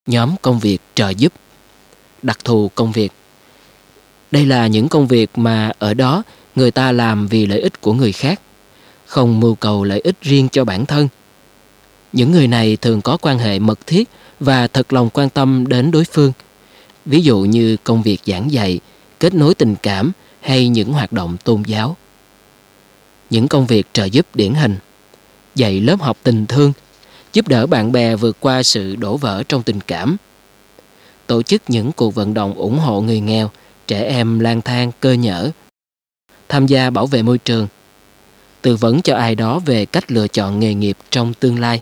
Nhóm công việc trợ giúp. Đặc thù công việc. Đây là những công việc mà ở đó người ta làm vì lợi ích của người khác, không mưu cầu lợi ích riêng cho bản thân. Những người này thường có quan hệ mật thiết và thật lòng quan tâm đến đối phương. Ví dụ như công việc giảng dạy, kết nối tình cảm hay những hoạt động tôn giáo. Những công việc trợ giúp điển hình: dạy lớp học tình thương, giúp đỡ bạn bè vượt qua sự đổ vỡ trong tình cảm, tổ chức những cuộc vận động ủng hộ người nghèo, trẻ em lang thang cơ nhỡ, tham gia bảo vệ môi trường, tư vấn cho ai đó về cách lựa chọn nghề nghiệp trong tương lai.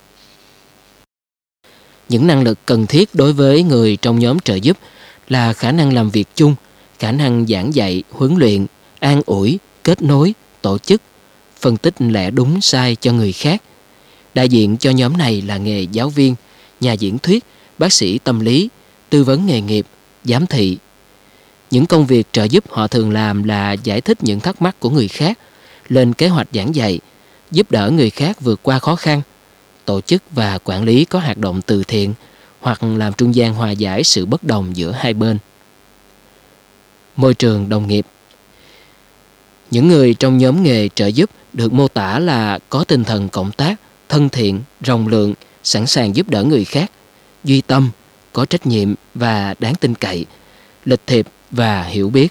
Những năng lực cần thiết đối với người trong nhóm trợ giúp là khả năng làm việc chung, khả năng giảng dạy, huấn luyện, an ủi, kết nối, tổ chức, phân tích lẽ đúng sai cho người khác. Đại diện cho nhóm này là nghề giáo viên, nhà diễn thuyết, bác sĩ tâm lý, tư vấn nghề nghiệp, giám thị. Những công việc trợ giúp họ thường làm là giải thích những thắc mắc của người khác, lên kế hoạch giảng dạy, giúp đỡ người khác vượt qua khó khăn, tổ chức và quản lý có hoạt động từ thiện hoặc làm trung gian hòa giải sự bất đồng giữa hai bên. Môi trường đồng nghiệp. Những người trong nhóm nghề trợ giúp được mô tả là có tinh thần cộng tác, thân thiện, rộng lượng, sẵn sàng giúp đỡ người khác, duy tâm, có trách nhiệm và đáng tin cậy, lịch thiệp và hiểu biết.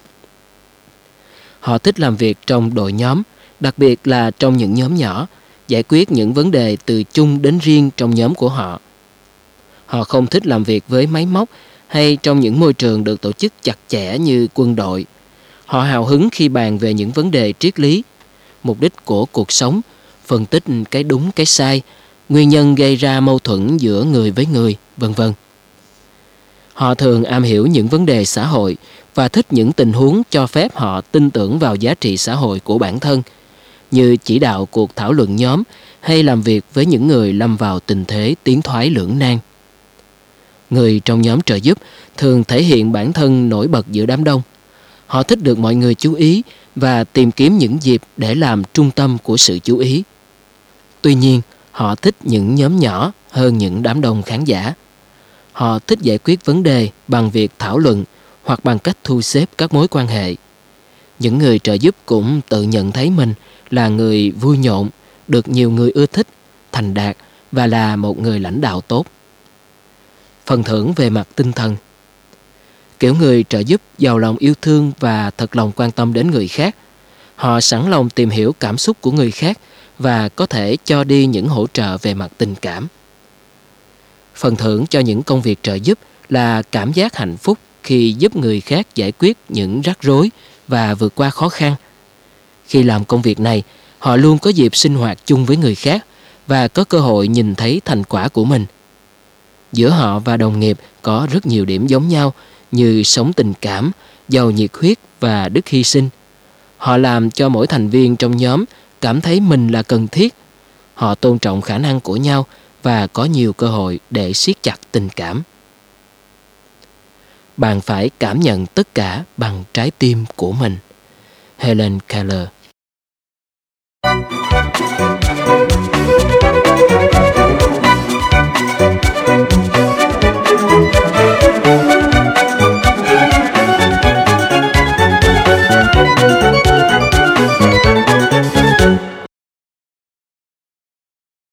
Họ thích làm việc trong đội nhóm, đặc biệt là trong những nhóm nhỏ, giải quyết những vấn đề từ chung đến riêng trong nhóm của họ. Họ không thích làm việc với máy móc hay trong những môi trường được tổ chức chặt chẽ như quân đội. Họ hào hứng khi bàn về những vấn đề triết lý, mục đích của cuộc sống, phân tích cái đúng cái sai, nguyên nhân gây ra mâu thuẫn giữa người với người, vân vân. Họ thường am hiểu những vấn đề xã hội và thích những tình huống cho phép họ tin tưởng vào giá trị xã hội của bản thân, như chỉ đạo cuộc thảo luận nhóm hay làm việc với những người lâm vào tình thế tiến thoái lưỡng nan. Người trong nhóm trợ giúp thường thể hiện bản thân nổi bật giữa đám đông. Họ thích được mọi người chú ý và tìm kiếm những dịp để làm trung tâm của sự chú ý. Tuy nhiên, họ thích những nhóm nhỏ hơn những đám đông khán giả. Họ thích giải quyết vấn đề bằng việc thảo luận hoặc bằng cách thu xếp các mối quan hệ. Những người trợ giúp cũng tự nhận thấy mình là người vui nhộn, được nhiều người ưa thích, thành đạt và là một người lãnh đạo tốt. Phần thưởng về mặt tinh thần. Kiểu người trợ giúp giàu lòng yêu thương và thật lòng quan tâm đến người khác. Họ sẵn lòng tìm hiểu cảm xúc của người khác và có thể cho đi những hỗ trợ về mặt tình cảm. Phần thưởng cho những công việc trợ giúp là cảm giác hạnh phúc khi giúp người khác giải quyết những rắc rối và vượt qua khó khăn. Khi làm công việc này, họ luôn có dịp sinh hoạt chung với người khác và có cơ hội nhìn thấy thành quả của mình. Giữa họ và đồng nghiệp có rất nhiều điểm giống nhau như sống tình cảm, giàu nhiệt huyết và đức hy sinh. Họ làm cho mỗi thành viên trong nhóm cảm thấy mình là cần thiết. Họ tôn trọng khả năng của nhau và có nhiều cơ hội để siết chặt tình cảm. Bạn phải cảm nhận tất cả bằng trái tim của mình. Helen Keller.